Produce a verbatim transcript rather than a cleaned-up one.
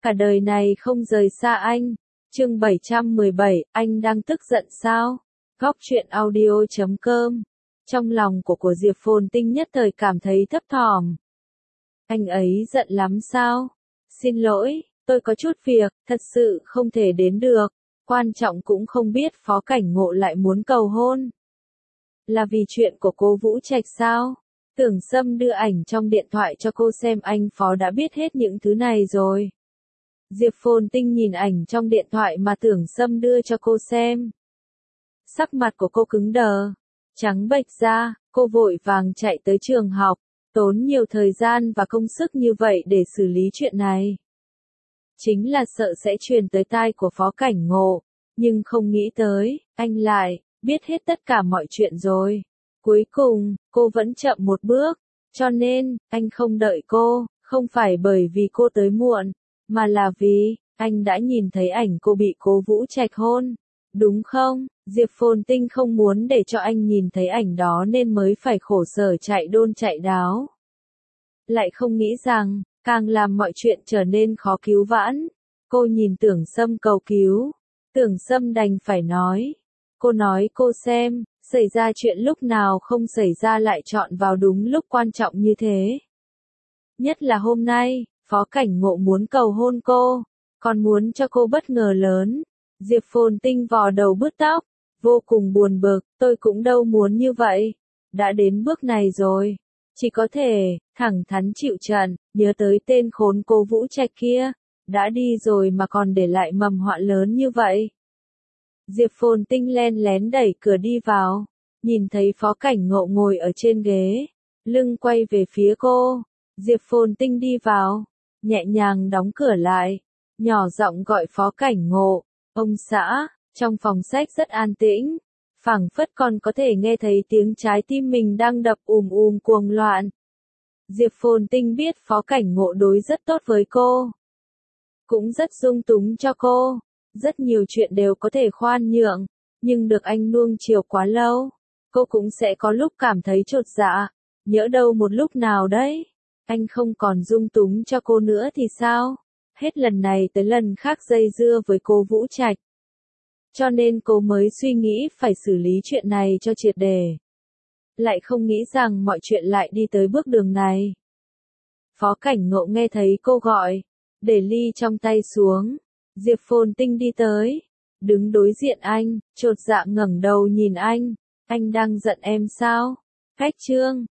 cả đời này không rời xa anh. Chương bảy trăm mười bảy, anh đang tức giận sao? Góc truyện audio chấm com. Trong lòng của của Diệp Phồn Tinh nhất thời cảm thấy thấp thỏm. Anh ấy giận lắm sao? Xin lỗi, tôi có chút việc, thật sự không thể đến được. Quan trọng cũng không biết Phó Cảnh Ngộ lại muốn cầu hôn. Là vì chuyện của cô Vũ Trạch sao? Tưởng Sâm đưa ảnh trong điện thoại cho cô xem, anh Phó đã biết hết những thứ này rồi. Diệp Phồn Tinh nhìn ảnh trong điện thoại mà Tưởng Sâm đưa cho cô xem. Sắc mặt của cô cứng đờ, trắng bệch ra, cô vội vàng chạy tới trường học, tốn nhiều thời gian và công sức như vậy để xử lý chuyện này. Chính là sợ sẽ truyền tới tai của Phó Cảnh Ngộ, nhưng không nghĩ tới, anh lại biết hết tất cả mọi chuyện rồi. Cuối cùng, cô vẫn chậm một bước, cho nên, anh không đợi cô, không phải bởi vì cô tới muộn, mà là vì, anh đã nhìn thấy ảnh cô bị cô Vũ Trạch hôn. Đúng không? Diệp Phồn Tinh không muốn để cho anh nhìn thấy ảnh đó nên mới phải khổ sở chạy đôn chạy đáo. Lại không nghĩ rằng, càng làm mọi chuyện trở nên khó cứu vãn. Cô nhìn Tưởng Sâm cầu cứu. Tưởng Sâm đành phải nói. Cô nói cô xem, xảy ra chuyện lúc nào không xảy ra lại chọn vào đúng lúc quan trọng như thế. Nhất là hôm nay, Phó Cảnh Ngộ muốn cầu hôn cô, còn muốn cho cô bất ngờ lớn. Diệp Phồn Tinh vò đầu bứt tóc, vô cùng buồn bực, tôi cũng đâu muốn như vậy. Đã đến bước này rồi, chỉ có thể thẳng thắn chịu trận, nhớ tới tên khốn cô Vũ Trạch kia, đã đi rồi mà còn để lại mầm họa lớn như vậy. Diệp Phồn Tinh len lén đẩy cửa đi vào, nhìn thấy Phó Cảnh Ngộ ngồi ở trên ghế, lưng quay về phía cô. Diệp Phồn Tinh đi vào, nhẹ nhàng đóng cửa lại, nhỏ giọng gọi Phó Cảnh Ngộ. Ông xã, trong phòng sách rất an tĩnh, phảng phất còn có thể nghe thấy tiếng trái tim mình đang đập ùm ùm cuồng loạn. Diệp Phồn Tinh biết Phó Cảnh Ngộ đối rất tốt với cô, cũng rất dung túng cho cô, rất nhiều chuyện đều có thể khoan nhượng, nhưng được anh nuông chiều quá lâu, cô cũng sẽ có lúc cảm thấy chột dạ, nhỡ đâu một lúc nào đấy, anh không còn dung túng cho cô nữa thì sao? Hết lần này tới lần khác dây dưa với cô Vũ Trạch. Cho nên cô mới suy nghĩ phải xử lý chuyện này cho triệt để. Lại không nghĩ rằng mọi chuyện lại đi tới bước đường này. Phó Cảnh Ngộ nghe thấy cô gọi, để ly trong tay xuống. Diệp Phồn Tinh đi tới, đứng đối diện anh, chột dạ ngẩng đầu nhìn anh. Anh đang giận em sao? Cách chương,